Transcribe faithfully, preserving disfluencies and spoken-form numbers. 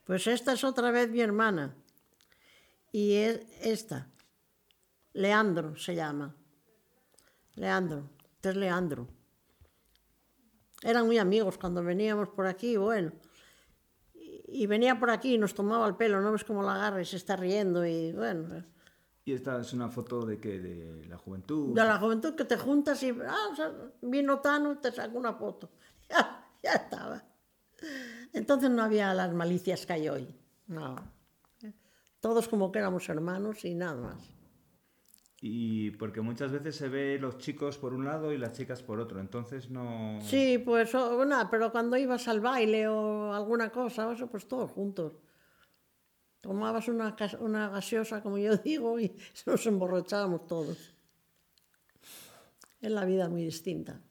Pues esta es otra vez mi hermana. Y es esta, Leandro se llama. Leandro, este es Leandro. Eran muy amigos cuando veníamos por aquí, bueno. Y, y venía por aquí y nos tomaba el pelo, ¿no ves cómo la agarra y se está riendo? Y bueno, ¿Y esta es una foto de qué? ¿De la juventud? de la juventud que te juntas y ah, o sea, vino Tano y te saca una foto. Ya, ya estaba. Entonces no había las malicias que hay hoy. No. Todos como que éramos hermanos y nada más. Y porque muchas veces se ve los chicos por un lado y las chicas por otro, entonces no... Sí, pues oh, nada, pero cuando ibas al baile o alguna cosa, o eso, pues todos juntos. Tomabas una, cas- una gaseosa, como yo digo, y nos emborrachábamos todos. Es la vida muy distinta.